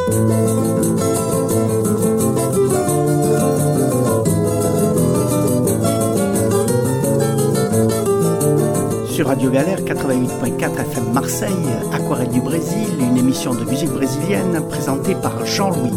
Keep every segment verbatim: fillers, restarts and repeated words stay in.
Sur Radio Galère quatre-vingt-huit point quatre F M Marseille, Aquarelle du Brésil, une émission de musique brésilienne présentée par Jean-Louis.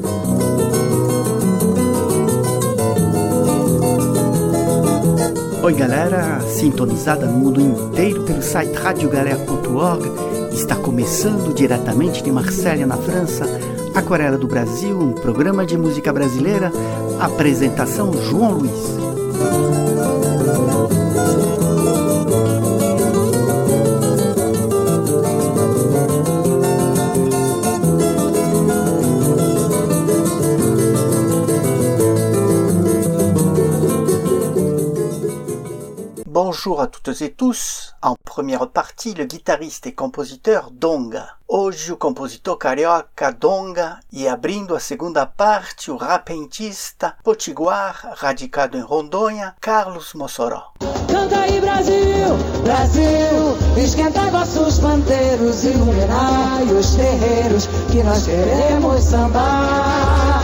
Oi galera, sintonizada no mundo inteiro pelo site radio galera ponto org, está começando diretamente de Marselha, na França, Aquarela do Brasil, um programa de música brasileira, apresentação João Luiz. Bonjour à toutes et tous. En première partie, le guitarriste e compositeur Donga. Hoje o compositor carioca Donga e abrindo a segunda parte o rapentista potiguar radicado em Rondônia, Carlos Mossoró. Canta aí Brasil, Brasil, esquentai vossos pandeiros, iluminai os terreiros que nós queremos sambar.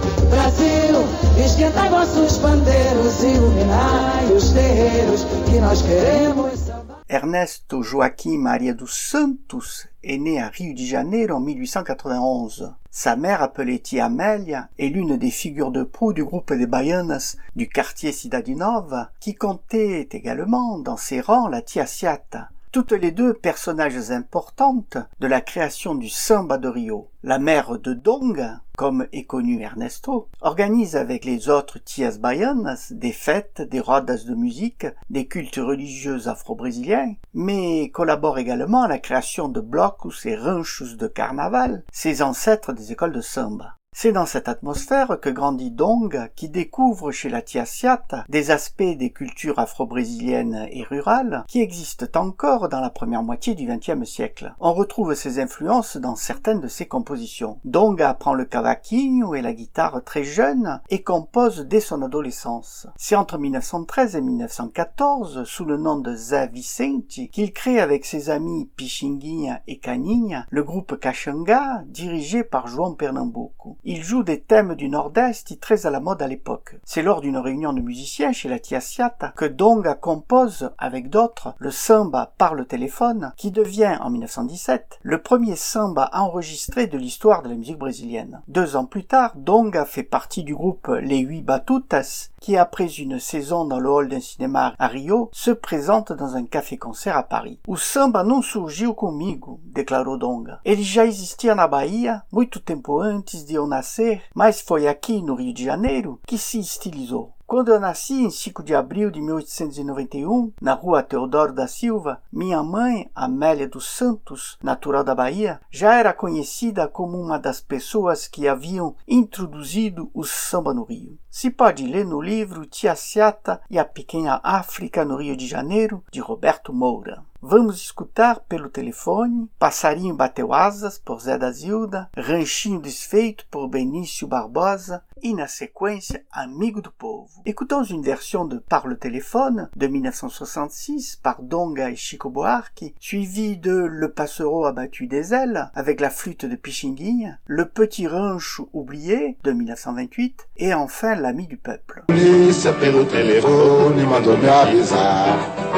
Brasil, esquentai vossos pandeiros, iluminai os terreiros que nós queremos sambar. Ernesto Joaquim Maria dos Santos est né à Rio de Janeiro en mille huit cent quatre-vingt-onze. Sa mère, appelée Tia Amélia, est l'une des figures de proue du groupe des Baianas du quartier Cidade Nova, qui comptait également dans ses rangs la Tia Ciata, toutes les deux personnages importantes de la création du samba de Rio. La mère de Donga, comme est connu Ernesto, organise avec les autres tias baianas des fêtes, des rodas de musique, des cultes religieux afro-brésiliens, mais collabore également à la création de blocos et ranchos de carnaval, ses ancêtres des écoles de samba. C'est dans cette atmosphère que grandit Donga, qui découvre chez la Tia Ciata des aspects des cultures afro-brésiliennes et rurales qui existent encore dans la première moitié du vingtième siècle. On retrouve ces influences dans certaines de ses compositions. Donga apprend le cavaquinho et la guitare très jeune et compose dès son adolescence. C'est entre mille neuf cent treize et mille neuf cent quatorze, sous le nom de Zé Vicente, qu'il crée avec ses amis Pixinguinha et Caninha le groupe Caxanga, dirigé par João Pernambuco. Il joue des thèmes du Nord-Est très à la mode à l'époque. C'est lors d'une réunion de musiciens chez la Tia Ciata que Donga compose, avec d'autres, le samba par le téléphone, qui devient, en mille neuf cent dix-sept, le premier samba enregistré de l'histoire de la musique brésilienne. Deux ans plus tard, Donga fait partie du groupe Les Huit Batutas, qui après une saison dans le hall d'un cinéma à Rio, se présente dans un café-concert à Paris. O samba não surgiu comigo, declarou Donga. Ele já existia na Bahia, muito tempo antes de eu nascer, mas foi aqui no Rio de Janeiro que se estilizou. Quando eu nasci em cinco de abril de mil oitocentos e noventa e um, na rua Teodoro da Silva, minha mãe, Amélia dos Santos, natural da Bahia, já era conhecida como uma das pessoas que haviam introduzido o samba no Rio. Se pode ler no livro Tia Ciata e a Pequena África no Rio de Janeiro, de Roberto Moura. Vamos escutar pelo telefone Passarinho Bateu Asas, por Zé da Zilda, Ranchinho Desfeito, por Benício Barbosa, et na séquence Amigo du Povo. Écoutons une version de Par le téléphone de mille neuf cent soixante-six par Donga et Chico Buarque, suivi de Le Passereau abattu des ailes avec la flûte de Pixinguinha, Le Petit Rancho oublié de mille neuf cent vingt-huit et enfin L'Ami du Peuple. Polícia pelo telefone mandou me avisar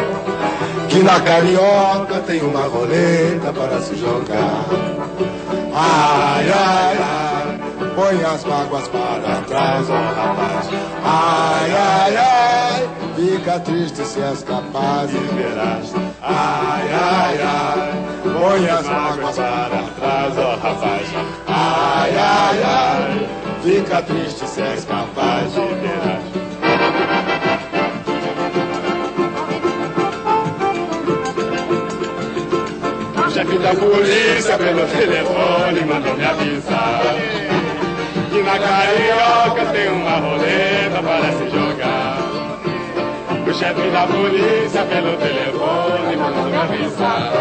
que na Carioca tem uma roleta para se jogar. Ai, ai, ai, põe as mágoas para trás, ó oh, rapaz. Ai, ai, ai, fica triste se és capaz e verás. Ai, ai, ai, põe as mágoas para trás, ó oh, rapaz. Ai, ai, ai, fica triste se és capaz e verás. O chefe da polícia pelo telefone mandou me avisar que na Carioca tem uma roleta para se jogar. O chefe da polícia pelo telefone mandou me avisar.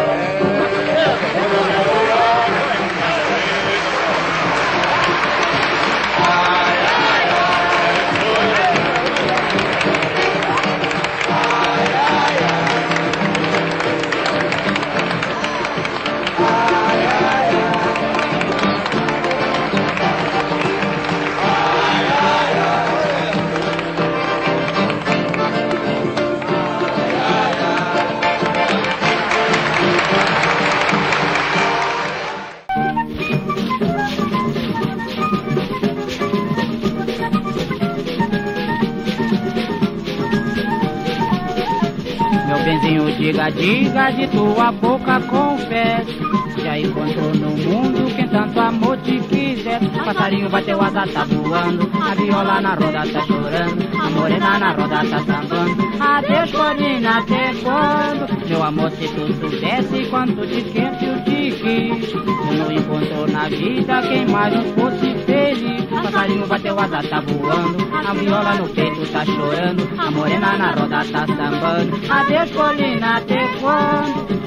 benzinho, diga, diga, de tua boca confesse. Já encontrou no mundo quem tanto amor te quiser. O passarinho bateu asa, tá voando. A viola na roda tá chorando. A morena na roda tá sambando. Adeus, Corina, até quando? Meu amor, se tu soubesse quanto te quero, eu te quis. Tu não encontrou na vida quem mais não fosse feliz. O passarinho bateu asa, tá voando. A viola no peito tá chorando. A morena na roda tá sambando. Adeus, Corina, até quando?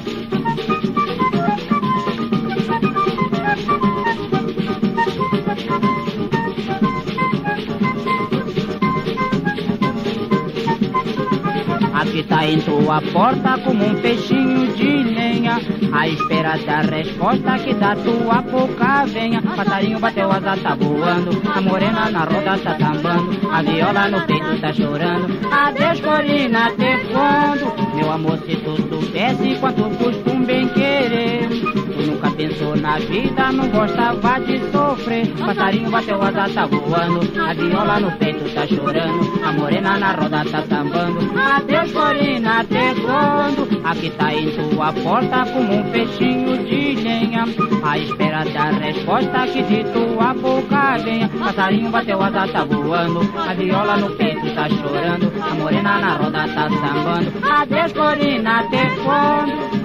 Aqui tá em tua porta como um peixinho de lenha, à espera da resposta que da tua boca venha. Passarinho bateu asa, tá voando. A morena na roda tá sambando. A viola no peito tá chorando. Adeus, Corina, até quando? Meu amor, se tu soubesse quanto custa um bem querer. Tu nunca pensou na vida, não gostava de sofrer. Passarinho bateu asa, tá voando. A viola no peito tá chorando. A morena na roda tá sambando. Adeus, Corina, até quando? Aqui tá em tua porta como um peixinho de lenha, à espera da resposta que de tua boca venha. Passarinho bateu asa, tá voando. A viola no peito tá chorando. A morena na roda tá sambando. Adeus, Corina, até quando?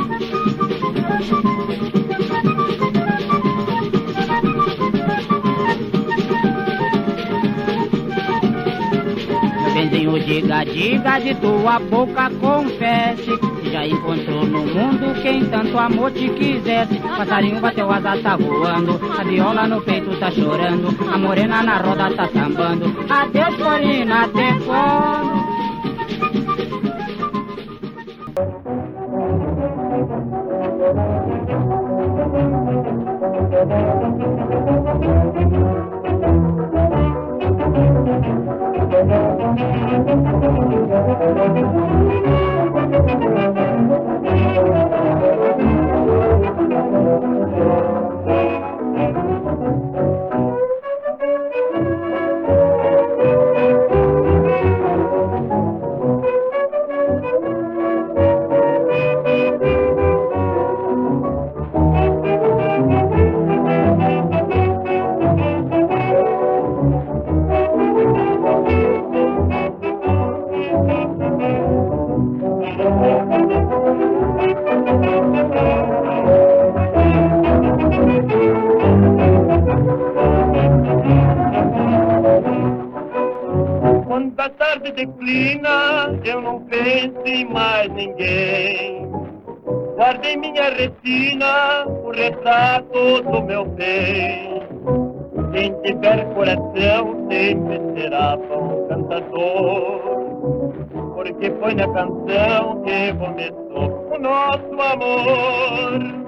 Benzinho, diga, diga, de tua boca confesse. Já encontrou no mundo quem tanto amor te quisesse. Passarinho bateu asa, tá voando. A viola no peito tá chorando. A morena na roda tá sambando. Adeus, Corina, até quando? Quando a tarde declina, eu não penso em mais ninguém. Guardei minha retina o retrato do meu bem. Quem tiver coração sempre será bom cantador, porque foi na canção que começou o nosso amor.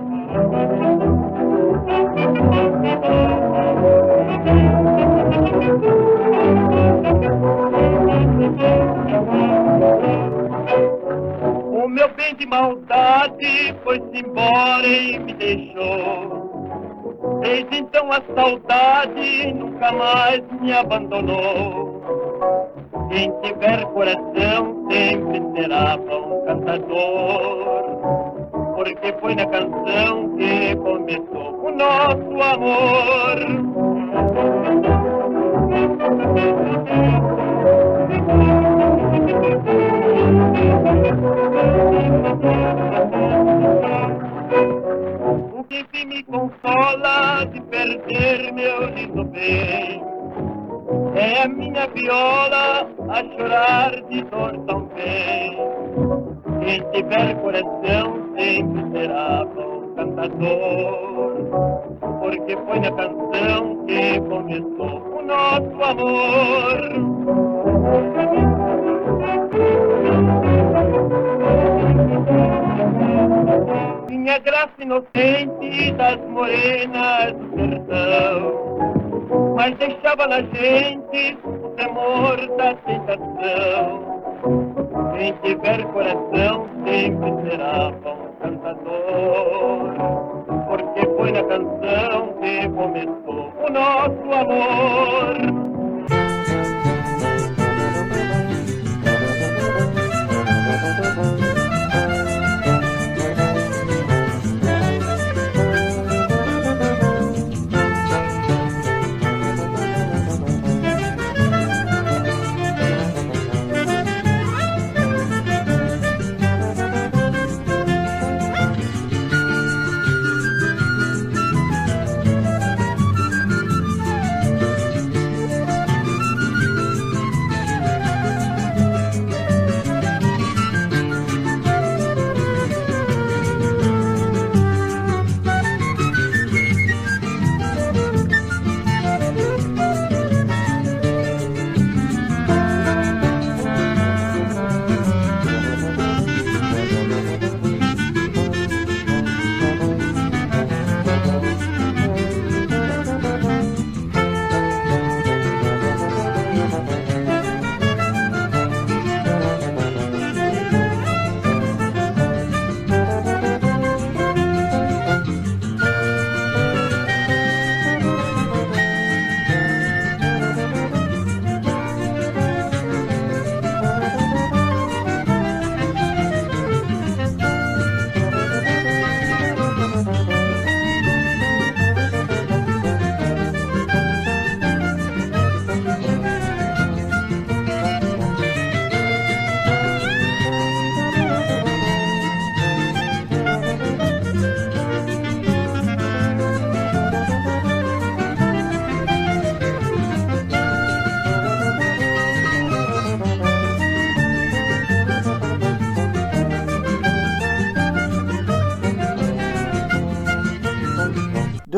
O meu bem de maldade foi-se embora e me deixou. Desde então a saudade nunca mais me abandonou. Quem tiver coração sempre será bom cantador, porque foi na canção que começou o nosso amor. O que enfim me consola de perder meu lindo bem é a minha viola a chorar de dor também. Quem tiver coração sempre será bom cantador, porque foi na canção que começou o nosso amor. Minha graça inocente das morenas do sertão, mas deixava na gente o temor da tentação. Quem tiver coração sempre será bom cantador, porque foi na canção que começou o nosso amor. Thank you.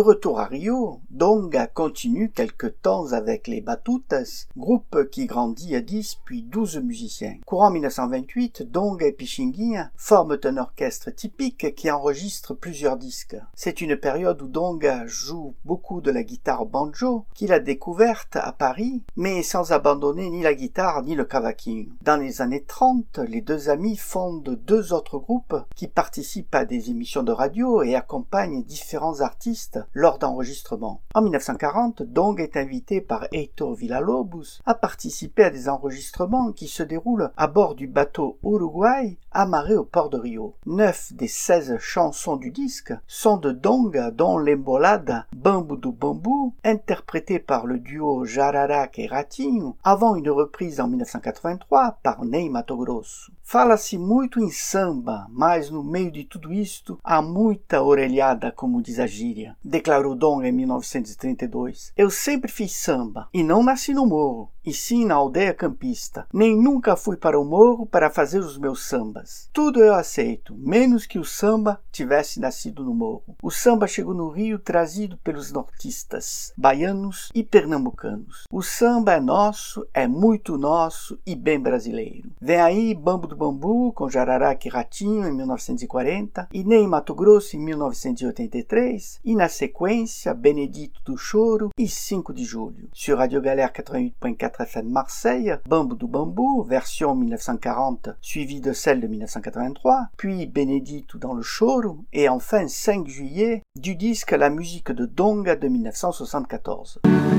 retour à Rio, Donga continue quelque temps avec les Batutas, groupe qui grandit à dix puis douze musiciens. Courant mille neuf cent vingt-huit, Donga et Pixinguinha forment un orchestre typique qui enregistre plusieurs disques. C'est une période où Donga joue beaucoup de la guitare banjo, qu'il a découverte à Paris, mais sans abandonner ni la guitare ni le cavaquinho. Dans les années trente, les deux amis fondent deux autres groupes qui participent à des émissions de radio et accompagnent différents artistes lors d'enregistrements. En mille neuf cent quarante, Donga est invité par Heitor Villa-Lobos à participer à des enregistrements qui se déroulent à bord du bateau Uruguay amarré au port de Rio. Neuf des seize chansons du disque sont de Donga, dont l'embolada Bambu do Bambu, interprétée par le duo Jararaca et Ratinho, avant une reprise en mille neuf cent quatre-vingt-trois par Ney Matogrosso. Fala-se muito em samba, mas no meio de tudo isto há muita orelhada, como diz a gíria, declarou Donga em mil novecentos e trinta e dois. Eu sempre fiz samba, e não nasci no morro, e sim na aldeia campista. Nem nunca fui para o morro para fazer os meus sambas. Tudo eu aceito, menos que o samba tivesse nascido no morro. O samba chegou no Rio trazido pelos nortistas, baianos e pernambucanos. O samba é nosso, é muito nosso e bem brasileiro. Vem aí Bambu do Bambu com Jararaca e Ratinho em mil novecentos e quarenta, e Ney Matogrosso em mil novecentos e oitenta e três, e na sequência Benedito do Choro e cinco de julho. Sur Radio Galère quatre-vingt-huit point quatre F M Marseille, Bambu do Bambu, version mille neuf cent quarante, suivie de celle de mille neuf cent quatre-vingt-trois, puis Benedito dans le Choro, et enfin cinq juillet, du disque La musique de Donga de mille neuf cent soixante-quatorze.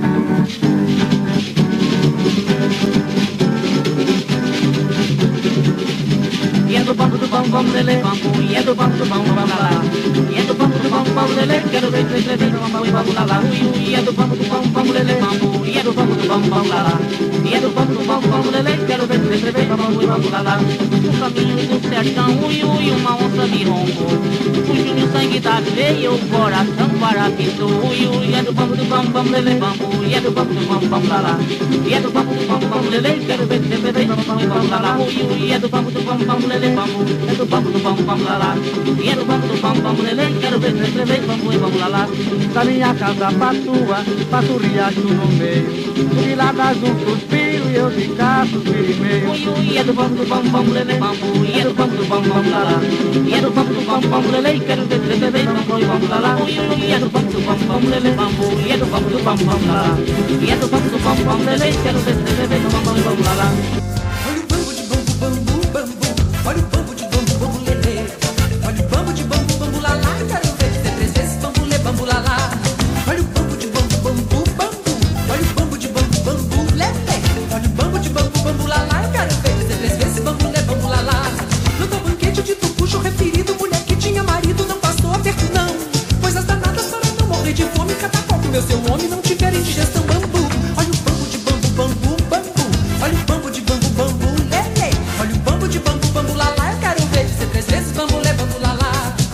E é do bambu do bam bam lele bambu, e é do bambu do bam bam lá lá. E é do bambu do bam bam lele, quero ver três três bambu e bambu lá lá. E é do bambu do bam bam lele bambu, e é do bambu do bam bam lá lá. E é do bambu do bam bam lele, quero ver três três bambu e bambu lá lá. No caminho do sertão, ui ui, uma onça me roncou. Fugiu o sangue da veia, o coração parapitou. Ui ui, é do bambu do bam bam lele bambu, e é do bambu do bam bam lá lá. E é do bambu do bam bam lele, quero ver três três bambu e bambu lá lá. Ui ui, é do bambu do bam bam lele bambu, é do bambu do bam bam lá lá. E é do bambu do bam bam lele, quero ver três três bambu e bambu lá lá. Da minha casa pra tua, passo o riacho no meio. De lá das um suspiro e eu de cá suspiro e meio. Ui ui, é do bambu do bam bam lele bambu, e é do bambu do bam bam lá lá. E é do bambu do bam bam lele, quero ver três três bambu e bambu lá lá. Ui ui, é do bambu do bam bam lele bambu, e é do bambu do bam bam lá lá. E é do bambu do bam bam lele, quero ver três três bambu e bambu lá lá. Olha o bambu de bambu, bambu, bambu. Olha o bambu de bambu, bambu, lelê. Olha o bambu de bambu, bambu, lalá. Quero ver dizer três vezes bambu, lê, bambu, lalá. Olha o bambu de bambu, bambu, bambu. Olha o bambu de bambu, bambu, lelê. Olha o bambu de bambu, bambu, lalá. Quero ver dizer três vezes bambu, lê, bambu, lalá. No teu banquete de tucuxo referido, mulher que tinha marido não passou aperto não. Coisas danadas para não morrer de fome, cada qual que o meu seu homem não tiver indigestão, bambu. Olha o bambu de bambu, bambu, bambu. Olha o bambu de bambu, bambu, lelê. Olha o bambu de bambu, bambu, lalá. Eu quero ver dizer três vezes bambu, lê, bambu, lalá.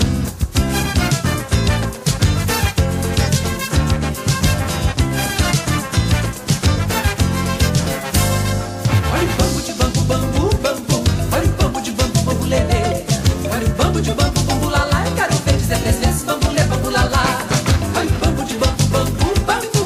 Olha o bambu de bambu, bambu, bambu. Olha o bambu de bambu, bambu, lelê. Olha o bambu de bambu, bambu, lalá. Eu quero ver dizer três vezes bambu, lê, bambu, lalá. Olha o bambu de bambu, bambu, bambu.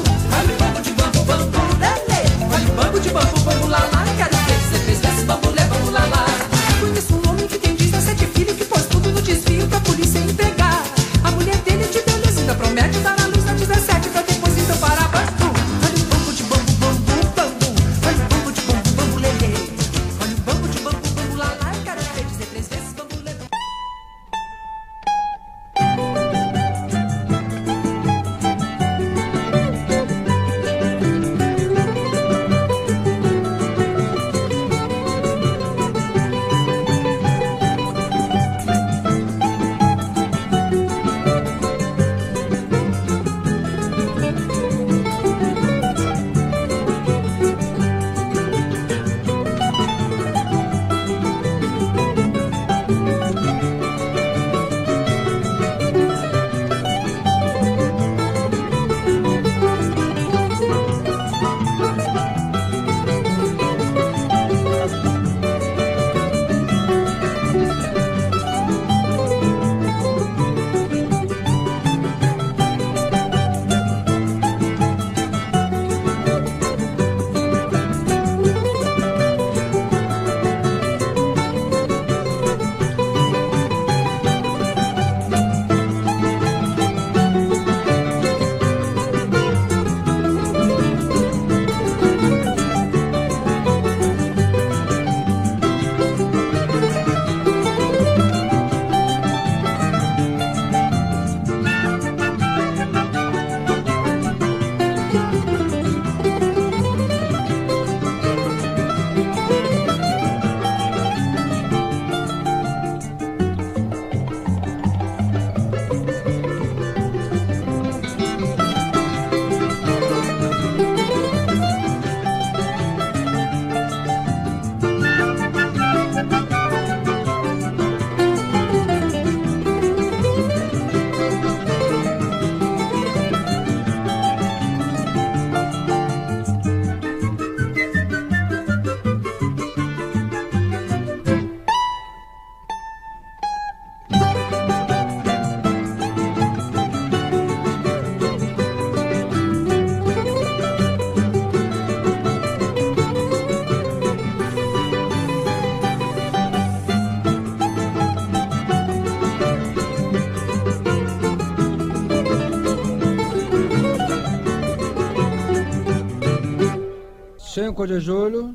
cinco de julho.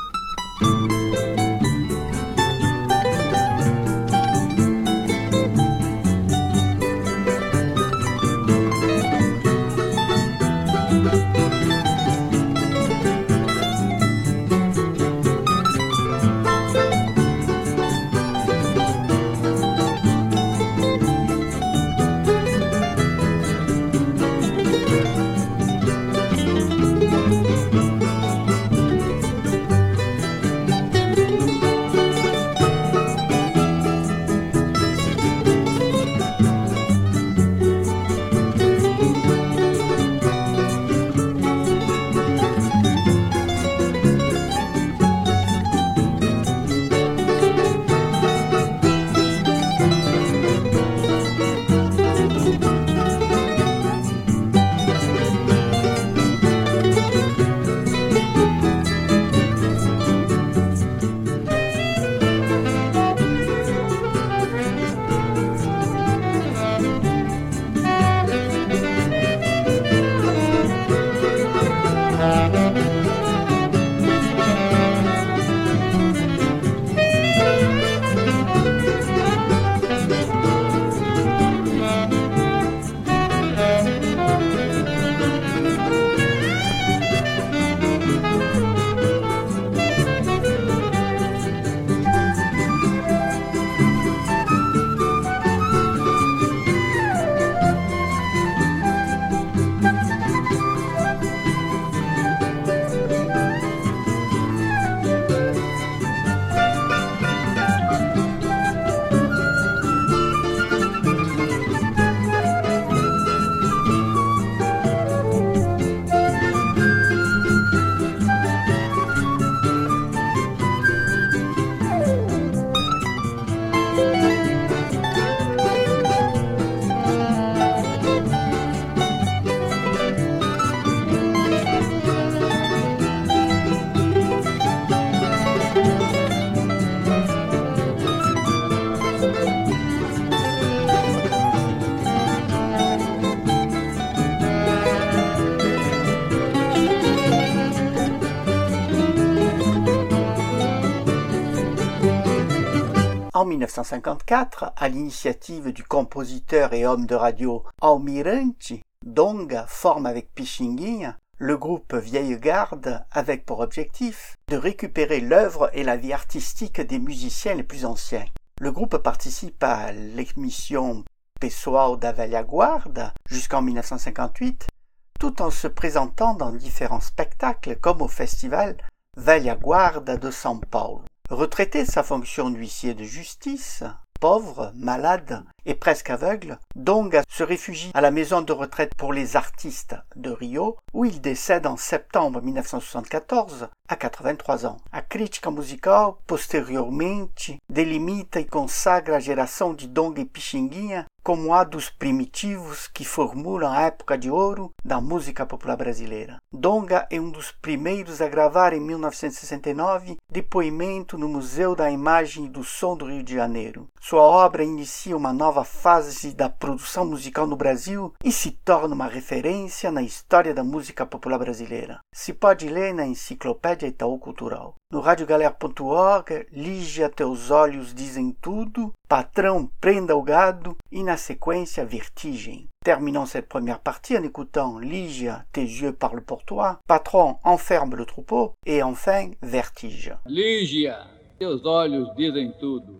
En mille neuf cent cinquante-quatre, à l'initiative du compositeur et homme de radio Almirante, Donga forme avec Pixinguinha le groupe Vieille Garde avec pour objectif de récupérer l'œuvre et la vie artistique des musiciens les plus anciens. Le groupe participe à l'émission Pessoal da Velha Guarda jusqu'en mille neuf cent cinquante-huit, tout en se présentant dans différents spectacles comme au festival Velha Guarda de São Paulo. Retraité de sa fonction d'huissier de justice, pauvre, malade et presque aveugle, Donga se réfugie à la maison de retraite pour les artistes de Rio, où il décède en septembre mille neuf cent soixante-quatorze, à quatre-vingt-trois ans. A crítica musical, posteriormente, delimita e consagra a geração de Donga e Pixinguinha como a dos primitivos que formulam a época de ouro da música popular brasileira. Donga é um dos primeiros a gravar em mil novecentos e sessenta e nove depoimento no Museu da Imagem e do Som do Rio de Janeiro. Sua obra inicia uma nova fase da produção musical no Brasil e se torna uma referência na história da música popular brasileira. Se pode ler na Enciclopédia Itaú Cultural. No radiogalera ponto org, Lígia, teus olhos dizem tudo, Patrão, prenda o gado e na sequência Vertigem. Terminons cette première partie en écoutant Lígia, tes yeux parlent pour toi, Patron, enferme le troupeau et enfin Vertige. Lígia, teus olhos dizem tudo.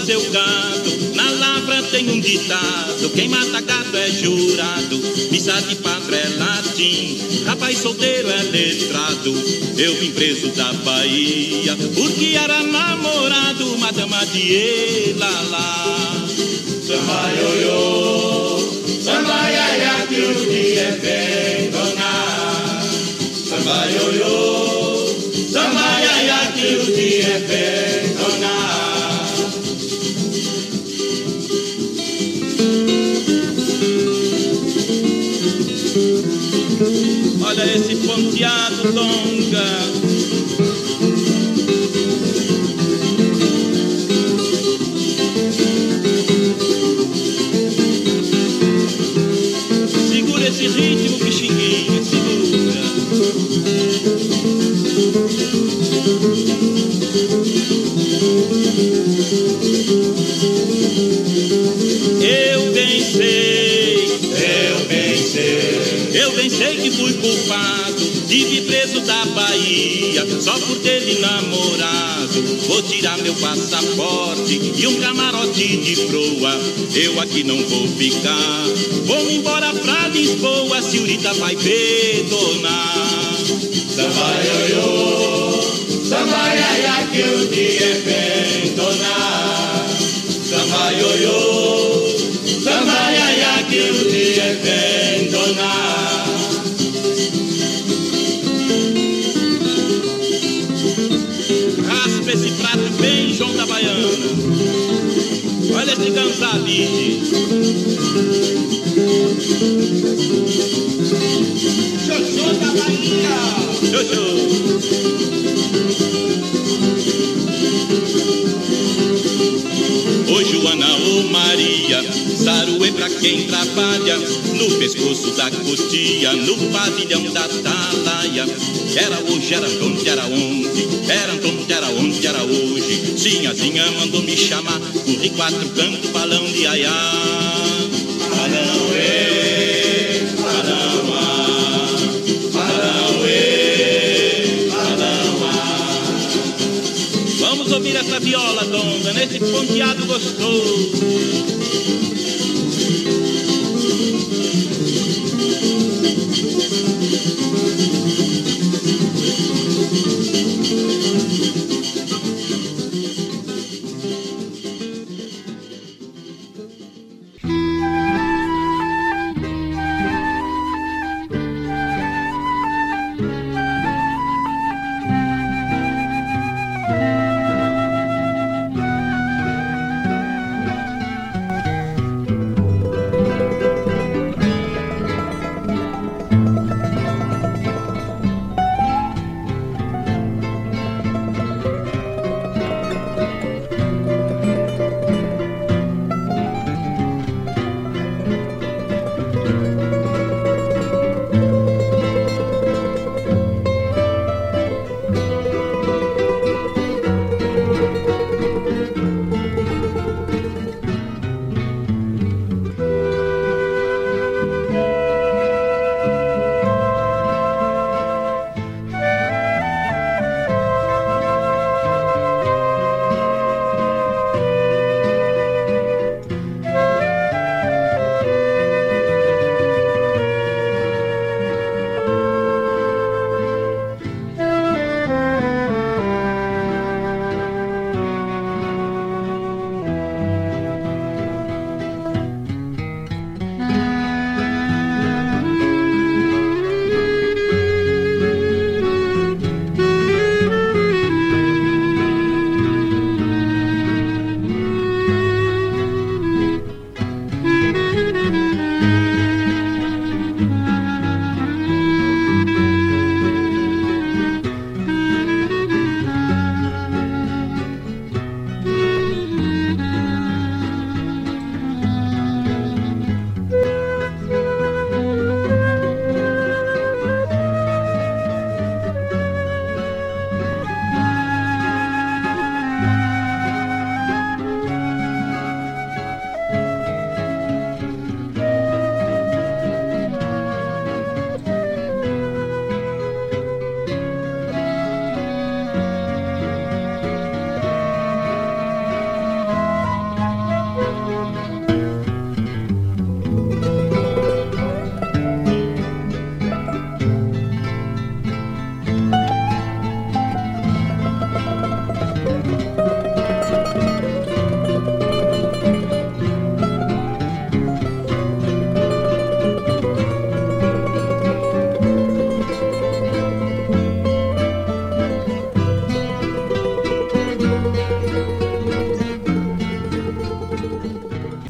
seu gado. Na lavra tem um ditado: quem mata gato é jurado. Missa de padre é latim, rapaz solteiro é letrado. Eu vim preso da Bahia porque era namorado, madama de Elalá. Samba ioiô, samba iaia, que o dia é bem donar. Samba ioiô, samba iaia, que o dia é bem donar. Olha esse ponteado longa. Segura esse ritmo, Pixinguinha, segura. Eu bem sei, eu bem sei, eu bem sei que fui culpado de vir preso da Bahia só por ter lhe namorado. Vou tirar meu passaporte e um camarote de proa. Eu aqui não vou ficar, vou embora pra Lisboa, senhorita vai perdonar. Samba ioiô, samba iaia, que o dia é bem donar. Samba ioiô, samba iaia, que o dia é bem donar. Raspa esse prato bem, João da Baiana. Olha esse ganzabide. Xoxô da Bahia. Xoxô. Ô Joana, ô Maria, saruê pra quem trabalha no pescoço da cotia, no pavilhão da Atalaia. Era hoje, era onde, era onde, era onde, era onde, era hoje. Sinhazinha mandou me chamar, corri quatro cantos, balão de aiá. Balão, ê, balão, ah, balão, ê, balão, ah. Vamos ouvir essa viola, dona, nesse ponteado gostoso.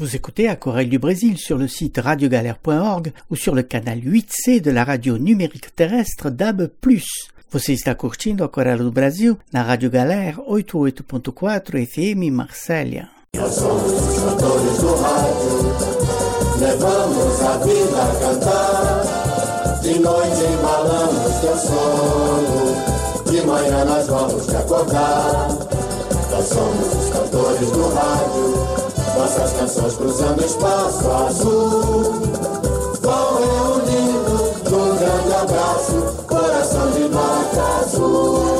Vous écoutez Aquarelle du Brésil sur le site radio galère point org ou sur le canal huit C de la radio numérique terrestre D A B plus. Você está curtindo Aquarela do Brasil na Rádio Galera oitenta e oito ponto quatro F M Marsella. Nós somos os cantores do rádio, levamos a vida a cantar. De noite embalamos teu sono, de manhã nós vamos te acordar. Nós somos os cantores do rádio, nossas canções cruzando espaço azul. Vão reunindo num grande abraço, coração de vaca azul.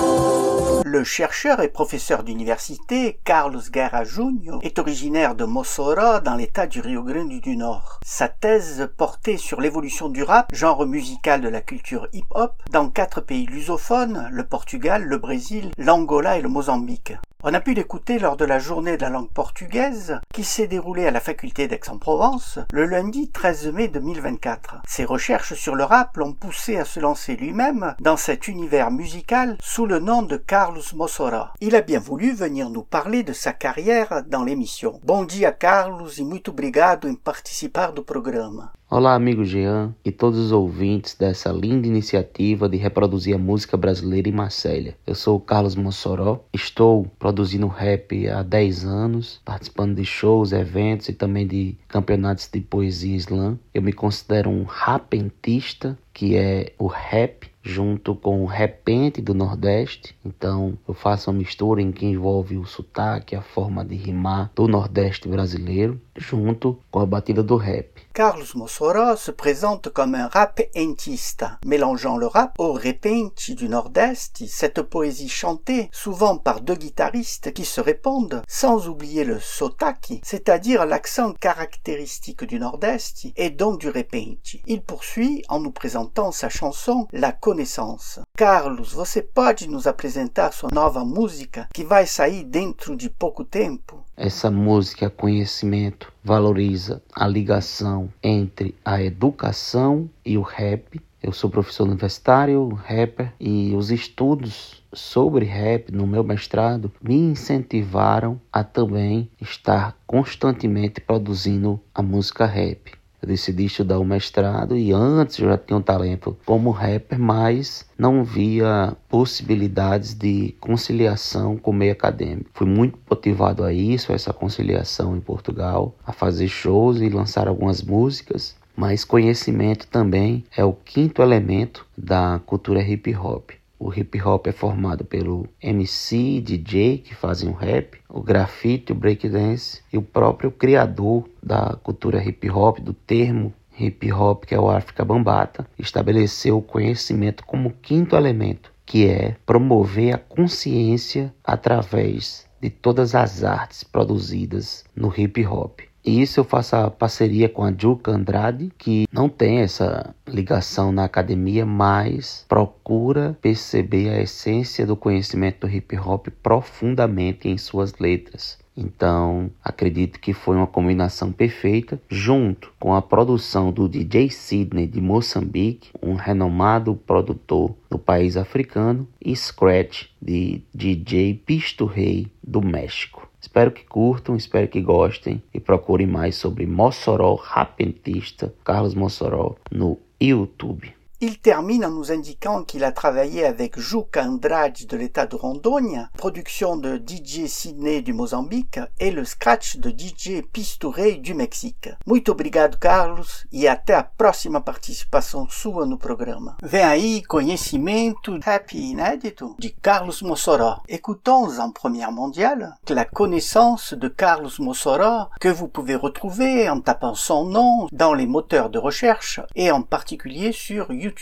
Le chercheur et professeur d'université Carlos Guerra Júnior est originaire de Mossoró dans l'état du Rio Grande du Nord. Sa thèse portait sur l'évolution du rap, genre musical de la culture hip-hop, dans quatre pays lusophones, le Portugal, le Brésil, l'Angola et le Mozambique. On a pu l'écouter lors de la journée de la langue portugaise qui s'est déroulée à la faculté d'Aix-en-Provence le lundi treize mai deux mille vingt-quatre. Ses recherches sur le rap l'ont poussé à se lancer lui-même dans cet univers musical sous le nom de Carlos Mossoró. Il a bien voulu venir nous parler de sa carrière dans l'émission. Bom dia, Carlos, e muito obrigado em participar do programa. Olá, amigo Jean e todos os ouvintes dessa linda iniciativa de reproduzir a música brasileira em Marsella. Eu sou o Carlos Mossoró, estou produzindo rap há dez anos, participando de shows, eventos e também de campeonatos de poesia slam. Eu me considero um rapentista, que é o rap junto com o repente do Nordeste. Então eu faço uma mistura em que envolve o sotaque, a forma de rimar do Nordeste brasileiro, junto com a batida do rap. Carlos Mossoró se présente comme un rapentista, mélangeant le rap au repente du Nord-Est, cette poésie chantée souvent par deux guitaristes qui se répondent, sans oublier le sotaque, c'est-à-dire l'accent caractéristique du Nord-Est et donc du repente. Il poursuit en nous présentant sa chanson La Connaissance. Carlos, você pode nos apresentar sua nova música que vai sair dentro de pouco tempo? Essa música Conhecimento valoriza a ligação entre a educação e o rap. Eu sou professor universitário, rapper, e os estudos sobre rap no meu mestrado me incentivaram a também estar constantemente produzindo a música rap. Eu decidi estudar o mestrado e antes eu já tinha um talento como rapper, mas não via possibilidades de conciliação com o meio acadêmico. Fui muito motivado a isso, a essa conciliação em Portugal, a fazer shows e lançar algumas músicas, mas conhecimento também é o quinto elemento da cultura hip hop. O hip hop é formado pelo M C, D J que fazem o rap, o grafite, o breakdance e o próprio criador da cultura hip hop, do termo hip hop, que é o África Bambata, estabeleceu o conhecimento como quinto elemento, que é promover a consciência através de todas as artes produzidas no hip hop. E isso eu faço a parceria com a Juca Andrade, que não tem essa ligação na academia, mas procura perceber a essência do conhecimento do hip hop profundamente em suas letras. Então, acredito que foi uma combinação perfeita, junto com a produção do D J Sidney de Moçambique, um renomado produtor do país africano, e Scratch de D J Pisto Rei do México. Espero que curtam, espero que gostem e procurem mais sobre Mossoró, rapentista Carlos Mossoró, no YouTube. Il termine en nous indiquant qu'il a travaillé avec Juca Andrade de l'état de Rondônia, production de D J Sidney du Mozambique et le scratch de D J Pisturei du Mexique. Muito obrigado, Carlos, e até a próxima participação sua no programa. Vem aí Conhecimento Rap inédito de Carlos Mossoró. Écoutons en première mondiale La Connaissance de Carlos Mossoró, que vous pouvez retrouver en tapant son nom dans les moteurs de recherche et en particulier sur YouTube.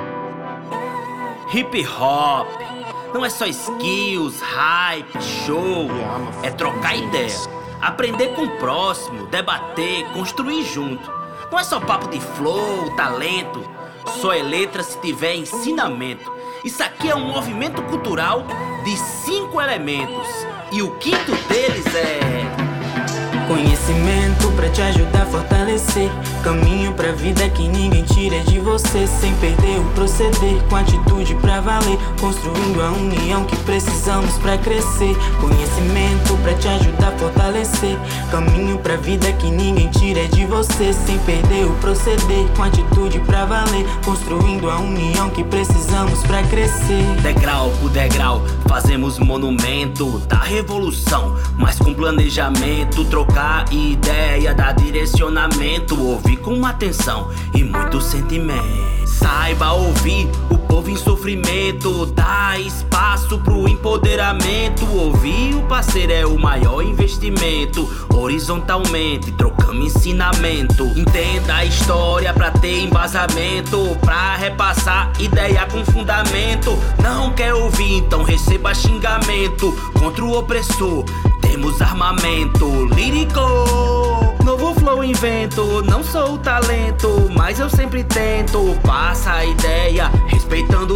Hip hop não é só skills, hype, show, é trocar ideia, aprender com o próximo, debater, construir junto. Não é só papo de flow, talento, só é letra se tiver ensinamento. Isso aqui é um movimento cultural de cinco elementos e o quinto deles é Conhecimento pra te ajudar a fortalecer. Caminho pra vida que ninguém tira de você. Sem perder o proceder, com atitude pra valer. Construindo a união que precisamos pra crescer. Conhecimento pra te ajudar a fortalecer. Caminho pra vida que ninguém tira de você. Sem perder o proceder, com atitude pra valer. Construindo a união que precisamos pra crescer. Degrau por degrau, fazemos monumento da revolução, mas com planejamento. Trocar ideia, dar direcionamento. Ouvir com atenção e muito sentimento. Saiba ouvir o povo em sofrimento. Dá espaço pro empoderamento. Ouvir o parceiro é o maior investimento. Horizontalmente, trocamos ensinamento. Entenda a história pra ter embasamento. Pra repassar ideia com fundamento. Não quer ouvir, então receba xingamento. Contra o opressor temos armamento lírico. Novo flow invento, não sou o talento, mas eu sempre tento. Passa a ideia, respeitando o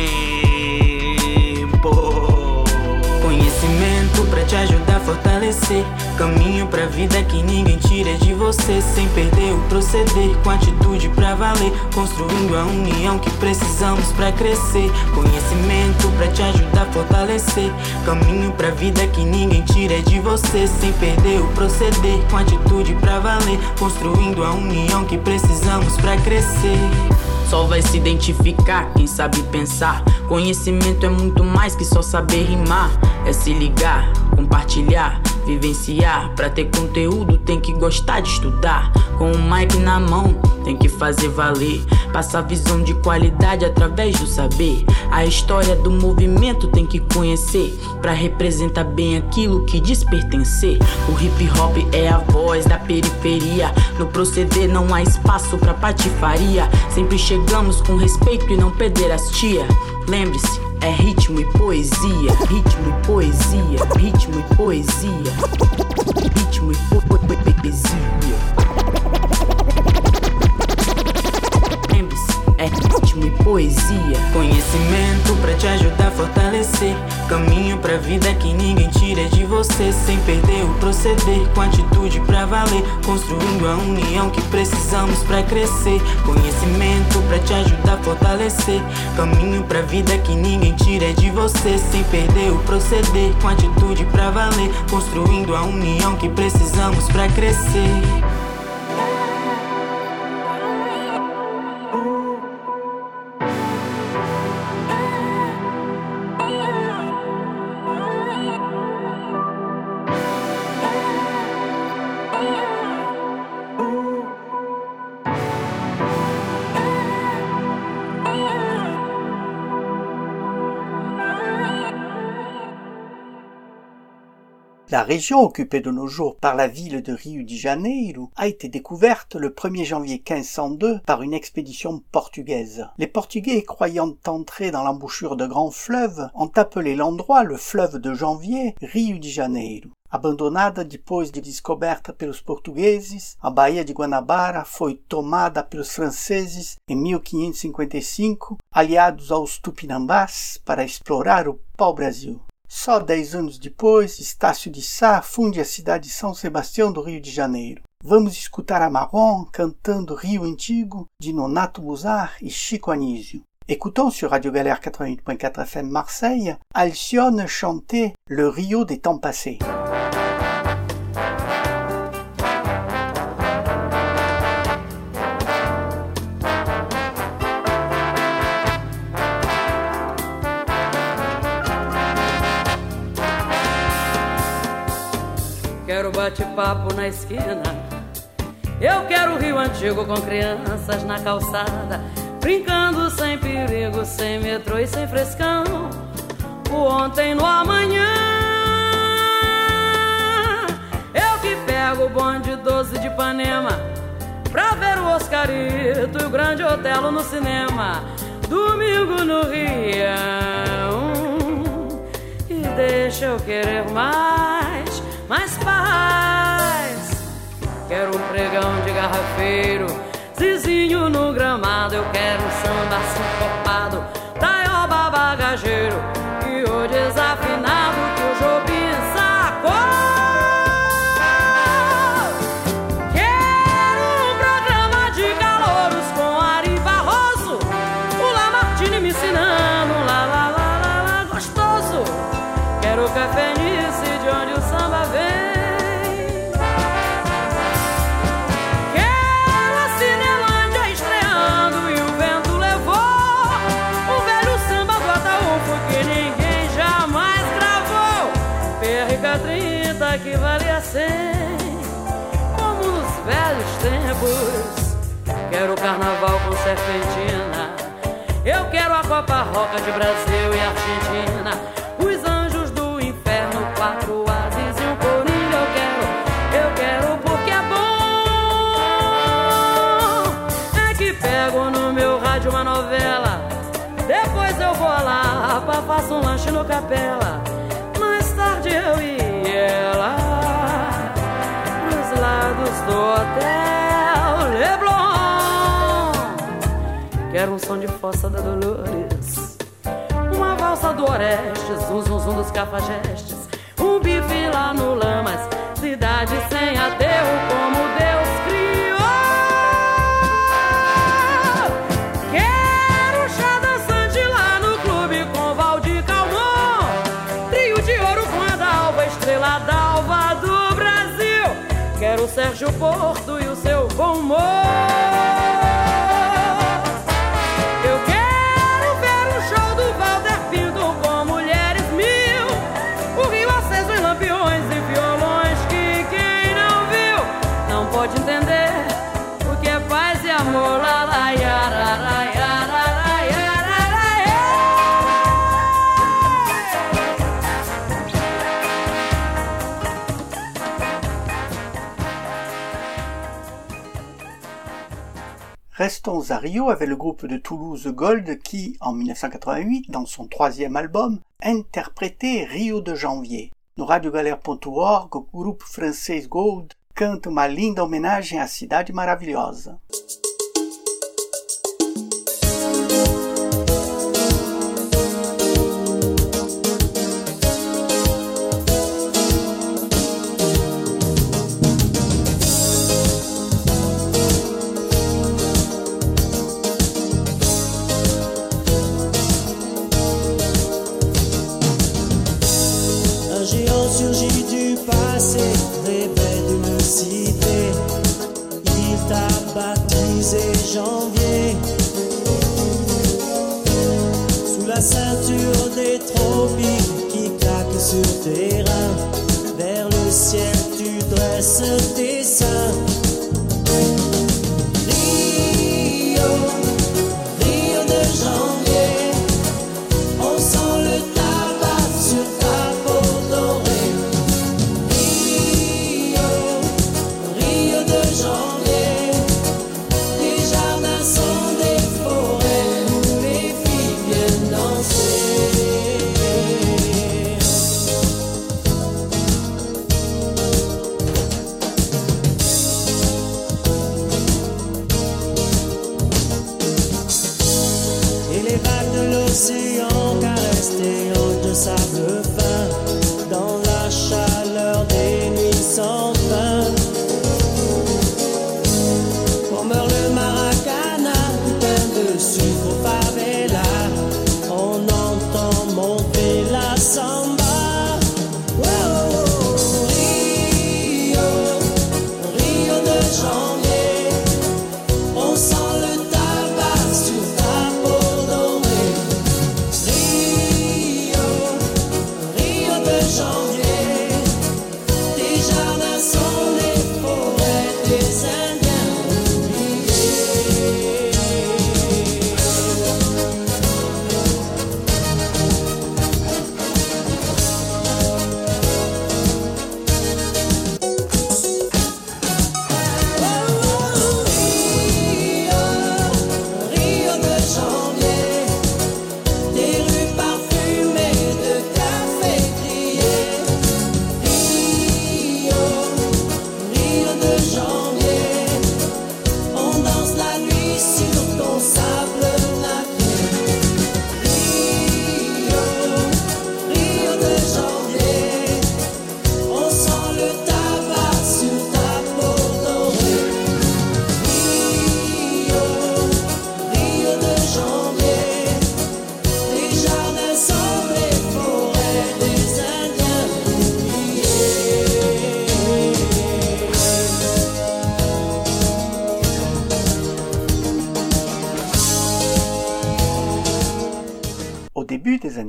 tempo. Conhecimento pra te ajudar a fortalecer. Caminho pra vida que ninguém tira de você. Sem perder o proceder, com atitude pra valer. Construindo a união que precisamos pra crescer. Conhecimento pra te ajudar a fortalecer. Caminho pra vida que ninguém tira de você. Sem perder o proceder, com atitude pra valer. Construindo a união que precisamos pra crescer. Só vai se identificar quem sabe pensar. Conhecimento é muito mais que só saber rimar. É se ligar, compartilhar, vivenciar. Pra ter conteúdo tem que gostar de estudar. Com o mic na mão tem que fazer valer. Passar visão de qualidade através do saber. A história do movimento tem que conhecer. Pra representar bem aquilo que diz pertencer. O hip hop é a voz da periferia. No proceder não há espaço pra patifaria. Sempre chegamos com respeito e não perder as tia. Lembre-se, é ritmo e poesia. Ritmo e poesia. Ritmo e poesia. Ritmo e po po poesia. Lembre-se, é ritmo e poesia. Conhecimento pra te ajudar a fortalecer. Caminho pra vida que ninguém tira de você. Sem perder o proceder, com atitude pra valer. Construindo a união que precisamos pra crescer. Conhecimento pra te ajudar a fortalecer. Caminho pra vida que ninguém tira de você. Sem perder o proceder, com atitude pra valer. Construindo a união que precisamos pra crescer. La région occupée de nos jours par la ville de Rio de Janeiro a été découverte le premier janvier quinze cent deux par une expédition portugaise. Les Portugais, croyant entrer dans l'embouchure de grands fleuves, ont appelé l'endroit le fleuve de janvier Rio de Janeiro. Abandonada depois de descoberta pelos portugueses, a Baía de Guanabara foi tomada pelos franceses em mil quinhentos e cinquenta e cinco, aliados aos Tupinambás, para explorar o pau-brasil. Só dez anos depois, Estácio de Sá funde a cidade de São Sebastião do Rio de Janeiro. Vamos escutar a Marrom cantando Rio Antigo, de Nonato Buzar e Chico Anísio. Écoutons sur Radio Galère quatre-vingt-huit point quatre F M Marseille, Alcyone chanter Le Rio des temps passés. Quero bate-papo na esquina. Eu quero o Rio Antigo com crianças na calçada, brincando sem perigo, sem metrô e sem frescão. O ontem no amanhã. Eu que pego o bonde doze de Ipanema pra ver o Oscarito e o Grande Otelo no cinema. Domingo no Rio. E deixa eu querer mais, mais paz. Quero um pregão de garrafeiro, Zizinho no gramado. Eu quero um samba sincopado, taioba bagageiro e o desafinado que o Jobim sacou. fica trinta que valia cem, como nos velhos tempos. Quero carnaval com serpentina, eu quero a Copa Roca de Brasil e Argentina, os anjos do inferno, quatro ases e um coringa. Eu quero, eu quero porque é bom. É que pego no meu rádio uma novela, depois eu vou lá, pra faço um lanche no Capela. Mais tarde eu e ela nos lados do hotel Leblon. Quero um som de Fossa da Dolores, uma valsa do Orestes, um zum zum dos Cafajestes, um bife lá no Lamas, cidade sem aterro como Deus criou. Quero chá dançante lá no clube com Valdir Calmon, trio de ouro com a Dalva, estrela d'alva do Brasil. Quero o Sérgio Porto e o seu bom humor. Pode entender o que é paz e amor. La, la, ya, la, la, ya, la, la, ya, la, la, Restons à Rio avec le groupe de Toulouse Gold qui, en mille neuf cent quatre-vingt-huit, dans son troisième album, interprétait Rio de Janvier. No radio galera ponto org, o grupo francês Gold canta uma linda homenagem à cidade maravilhosa. Un géant surgit du passé, réveil d'une cité. Il t'a baptisé janvier. Sous la ceinture des tropiques qui claquent sur tes reins, vers le ciel tu dresses tes seins. Rio, Rio de janvier, on sent le tabac sur ta peau dorée. Rio, Rio de janvier, les jardins sont des forêts où les filles viennent danser.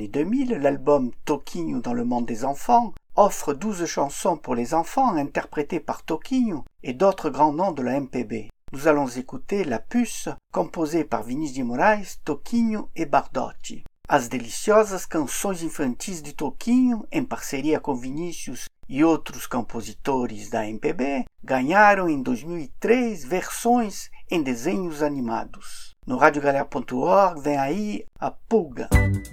l'année deux mille, l'album Toquinho dans le monde des enfants offre douze chansons pour les enfants interprétées par Toquinho et d'autres grands noms de la M P B. Nous allons écouter La Puce, composée par Vinícius de Moraes, Toquinho e Bardotti. As deliciosas canções infantis de Toquinho, em parceria com Vinícius e outros compositores da M P B, ganharam em dois mil e três versões em desenhos animados. No rádio galera ponto org vem aí a Pulga.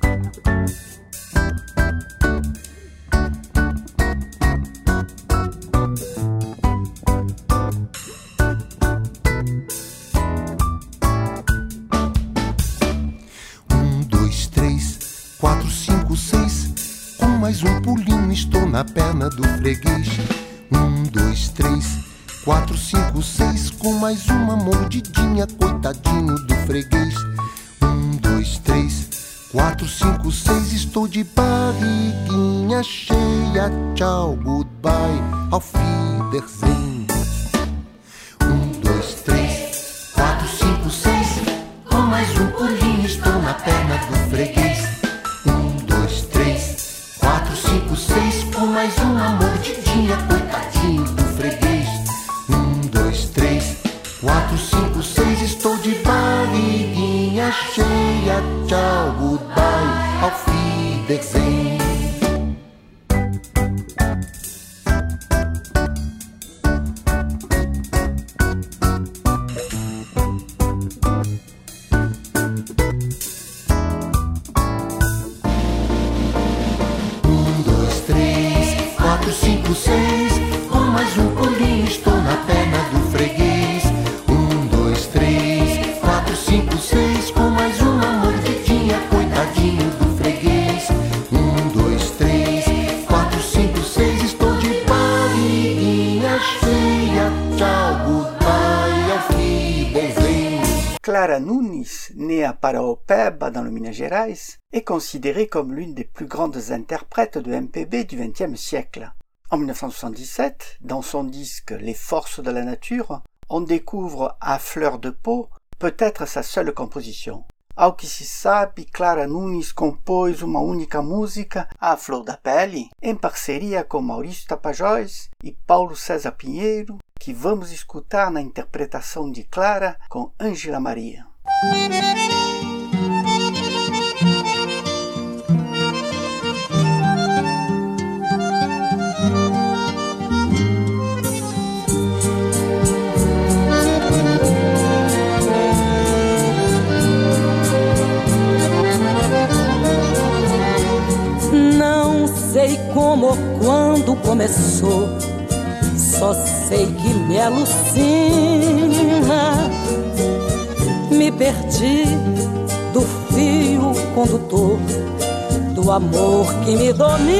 Quatro, cinco, seis, com mais um pulinho estou na perna do freguês. Um, dois, três, quatro, cinco, seis, com mais uma mordidinha, coitadinho do freguês. Um, dois, três, quatro, cinco, seis, estou de barriguinha cheia. Tchau, goodbye, auf Wiedersehen. Um, dois, três, quatro, cinco, seis, com mais um pulinho estou na perna do freguês. Seis, com mais uma mordidinha, coitadinho do freguês. Um, dois, três, quatro, cinco, seis, estou de barriguinha cheia. Tchau, goodbye, auf Wiedersehen. Clara Nunes, née à Paraopeba dans le Minas Gerais, est considérée comme l'une des plus grandes interprètes de M P B du vingtième siècle. En mille neuf cent soixante-dix-sept, dans son disque Les Forces de la Nature, on découvre À Fleur de Peau, peut-être sa seule composition. Ao que se sabe, Clara Nunes compôs uma única música, A Flor da Pele, em parceria com Maurício Tapajós e Paulo César Pinheiro, que vamos escutar na interpretação de Clara com Ângela Maria. Não sei como ou quando começou, só sei que me alucina. Me perdi do fio condutor do amor que me domina.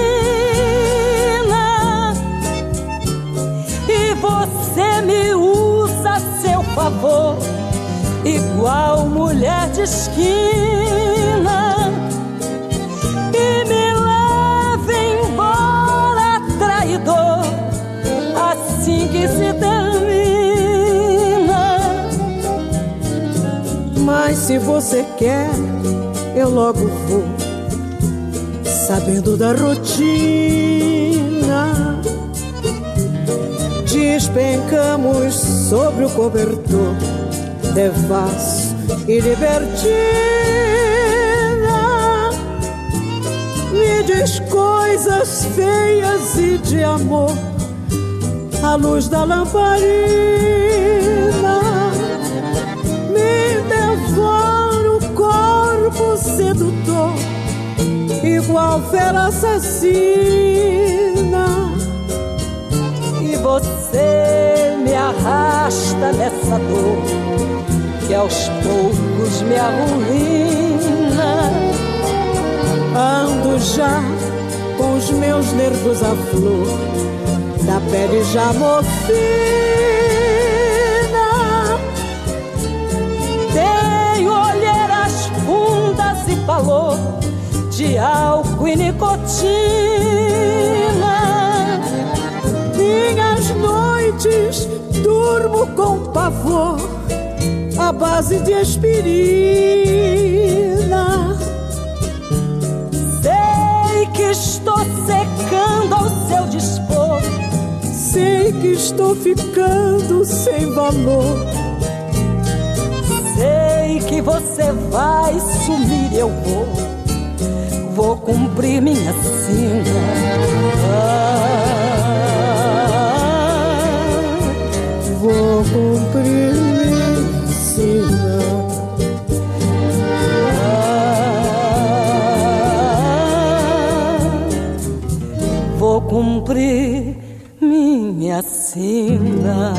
E você me usa a seu favor, igual mulher de esquina. E me leva embora, traidor, assim que se termina. Mas se você quer, eu logo vou, sabendo da rotina. Despencamos sobre o cobertor, devasso e libertina. Me diz coisas feias e de amor à luz da lamparina. Me devora o corpo sedutor, igual fera assassina. E você me arrasta nessa dor que aos poucos me arruína. Ando já com os meus nervos à flor, da pele já morfina. Tenho olheiras fundas e valor de álcool e nicotina. Minhas noites durmo com pavor à base de aspirina. estou secando ao seu dispor. Sei que estou ficando sem valor. Sei que você vai sumir, eu vou, vou cumprir minha sina. Ah, vou cumprir minha sina. Vou cumprir minha sina.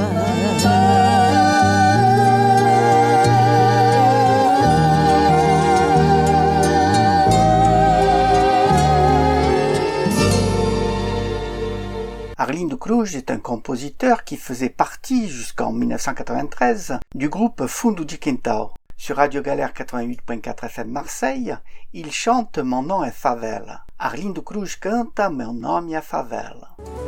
Arlindo Cruz est un compositeur qui faisait partie jusqu'en mille neuf cent quatre-vingt-treize du groupe Fundo de Quintal. Sur Radio Galère quatre-vingt-huit point quatre F M Marseille, il chante Mon nom é Favela. Arlindo Cruz canta Meu nome é Favela.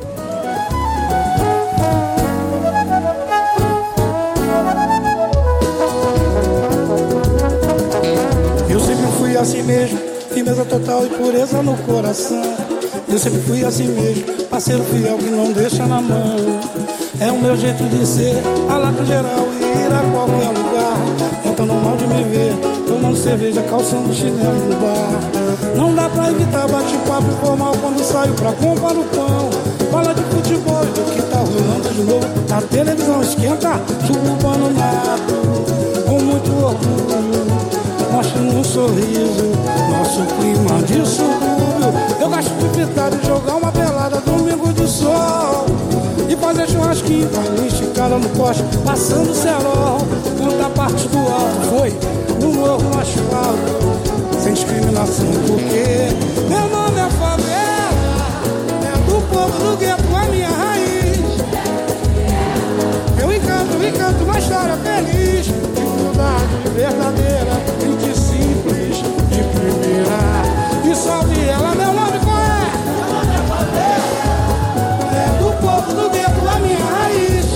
Eu sempre fui assim mesmo, firmeza total e pureza no coração. Eu sempre fui assim mesmo, parceiro fiel que não deixa na mão. É o meu jeito de ser, a lata geral e ir a qualquer lugar. Então não mal de me ver, tomando cerveja, calçando chinelo no bar. Não dá pra evitar bate-papo formal quando saio pra comprar o pão. Fala de futebol e do que tá rolando de novo. Na televisão esquenta, suburbano nato, com muito orgulho, mostrando um sorriso, nosso clima de subúrbio. Eu gosto de fritar e jogar uma pelada domingo de sol e fazer churrasquinho, carne esticada no poste, passando cerol. Canta a parte do alto, foi no morro, no asfalto, sem discriminação, porque meu nome é favela, é do povo do gueto, a minha raiz. Eu encanto, encanto uma história feliz, de humildade verdadeira, gente simples, de primeira. E salve ela, meu nome qual é? Meu nome é favela, é do povo do gueto, a minha raiz.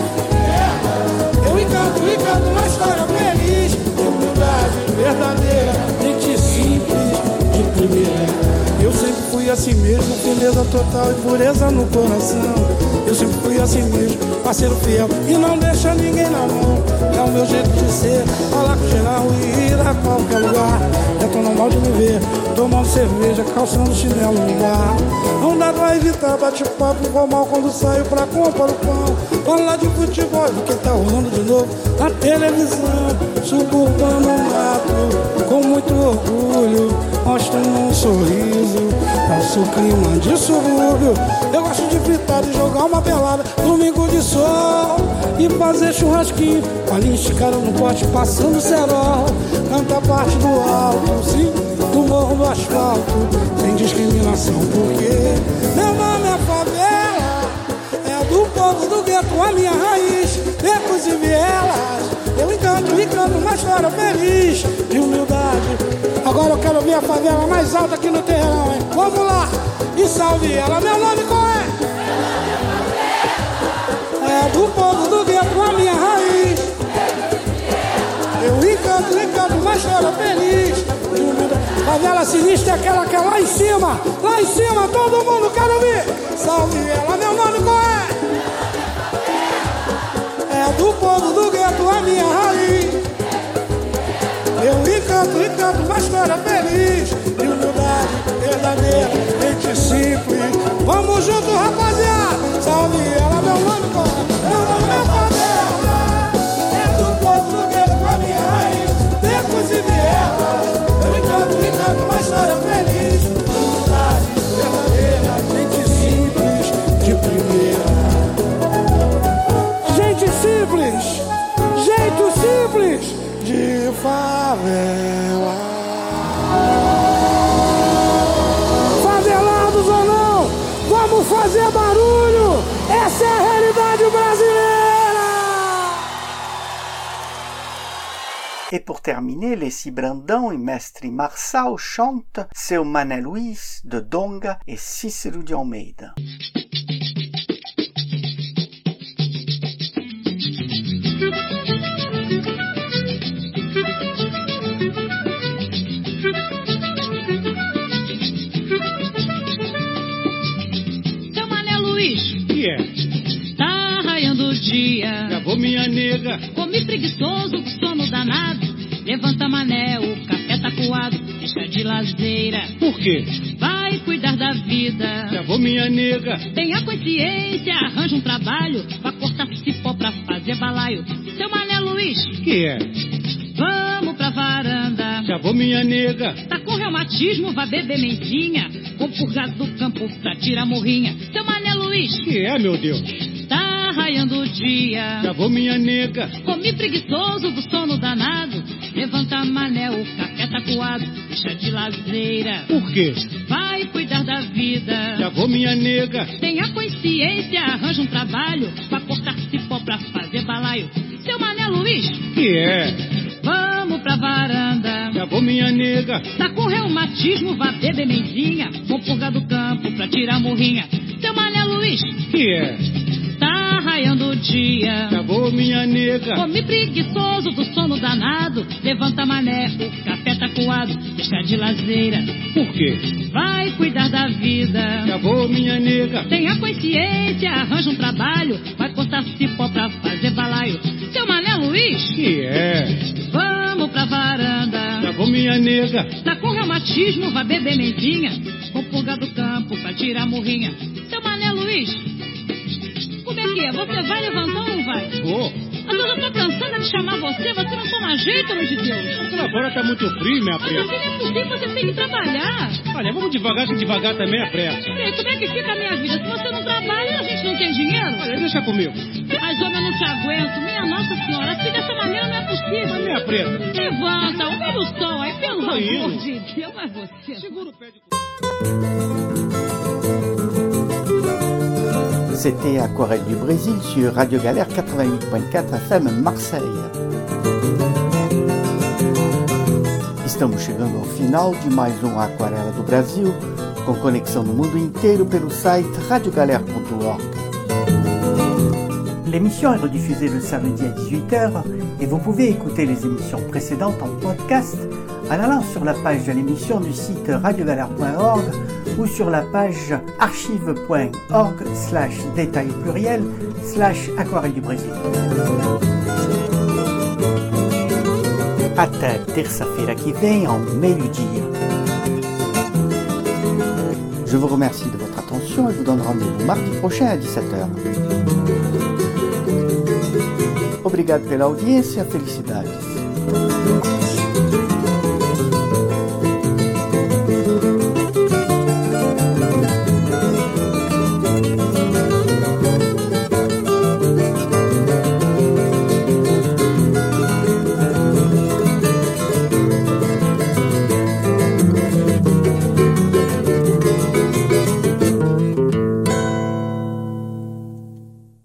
Eu encanto, encanto uma história feliz, de humildade verdadeira, gente simples, de primeira. Eu sempre fui assim mesmo, firmeza total e pureza no coração. Eu sempre fui assim mesmo, parceiro fiel e não deixa ninguém na mão. É o meu jeito de ser, falar com geral e ir a qualquer lugar. É tão normal de me ver, tomando cerveja, calçando chinelo no bar. Não dá pra evitar bate-papo formal quando saio pra comprar o pão. Falar de futebol do que tá rolando de novo na televisão. Suburbano nato, com muito orgulho, mostrando um sorriso, nosso clima de subúrbio. Eu gosto de fritar e jogar uma pelada domingo de sol e fazer churrasquinho, com a linha esticada no pote, passando cerol. Canta a parte do alto, sim, do morro do asfalto, sem discriminação, porque meu nome é favela, é do povo do gueto, a minha raiz, becos e vielas. Eu encanto, encanto uma história feliz, de humildade. Agora eu quero ver a favela mais alta aqui no terrão, hein? Vamos lá, e salve ela, meu nome qual é? É do povo do gueto, a minha raiz. Eu encanto, encanto uma história feliz, de humildade. Favela sinistra é aquela que é lá em cima, lá em cima, todo mundo quer ouvir. Salve ela, meu nome qual é? É do povo do gueto, a minha raiz. Eu encanto, encanto uma história feliz, de humildade verdadeira, gente simples. Vamos junto, rapaziada. Salve ela, meu nome qual é? Meu nome é favela, é do povo do gueto, a minha raiz. Becos e vielas. Eu encanto, encanto uma história feliz, de humildade verdadeira, gente simples, de primeira. Gente simples, jeito simples de favela. Favelados ou não, vamos fazer barulho. Essa é a realidade brasileira. Et pour terminer, les Cibrandão et Mestre Marçal chantent Seu Mané Luiz de Donga et Cícero de Almeida. Luiz. Que é? Tá raiando o dia. Já vou, minha nega. Comi preguiçoso, sono danado. Levanta mané, o café tá coado. Deixa de lazeira. Por quê? Vai cuidar da vida. Já vou, minha nega. Tenha consciência, arranja um trabalho. Pra cortar cipó pra fazer balaio. Seu Mané Luiz. Que é? Vamos pra varanda. Já vou, minha nega. Tá com reumatismo, vai beber mentinha. Com purgado do campo pra tirar morrinha. Seu Mané Luiz. Que é, meu Deus? Tá raiando o dia. Já vou, minha nega. Comi preguiçoso do sono danado. Levanta mané, o café tá coado. Deixa de lazeira. Por quê? Vai cuidar da vida. Já vou, minha nega. Tenha consciência, arranja um trabalho. Pra cortar cipó pra fazer balaio. Seu Mané Luiz. Que é? Vamos pra varanda. Já vou, minha nega. Tá com reumatismo, vá beber menzinha. Vou purgar do campo pra tirar morrinha. Seu Mané Luiz. Que é? Tá raiando o dia. Já vou, minha nega. Comi preguiçoso do sono danado. Levanta mané, o café tá coado. Deixa de lazeira. Por quê? Vai cuidar da vida. Já vou, minha nega. Tenha consciência, arranja um trabalho. Vai cortar cipó pra fazer balaio. Seu Mané Luiz. Que é? Vamos pra varanda. Já vou, minha nega. Tá com reumatismo, vai beber mentinha. Vou purgar do campo pra tirar morrinha. Seu Mané Luiz. Como é que é? Você vai levantar ou não vai? Vou. Mas eu já tô cansada de chamar você. Você não toma jeito, meu de Deus. Aqui lá fora tá muito frio, minha preta. Mas assim não é possível, você tem que trabalhar. Olha, vamos devagar, que devagar também é pressa. E aí, como é que fica a minha vida? Se você não trabalha, a gente não tem dinheiro? Olha, deixa comigo. Mas, homem, eu não te aguento. Minha Nossa Senhora, assim dessa maneira não é possível. Mas, minha preta. Levanta, olha o sol aí, pelo amor de Deus. Mas você... Segura o pé de... C'était Aquarelle du Brésil sur Radio Galère quatre-vingt-huit point quatre F M Marseille. Estamos chegando ao final de mais um Aquarela do Brasil, com conexão no mundo inteiro pelo site radio galère point org. L'émission est rediffusée le samedi à dix-huit heures et vous pouvez écouter les émissions précédentes en podcast en allant sur la page de l'émission du site radio galère point org ou sur la page archive point org slash détail pluriel slash aquarelle du Brésil. Até terça-feira que vem, ao meio-dia. Je vous remercie de votre attention et vous donne rendez-vous mardi prochain à dix-sept heures. Obrigado pela audiência, felicidades.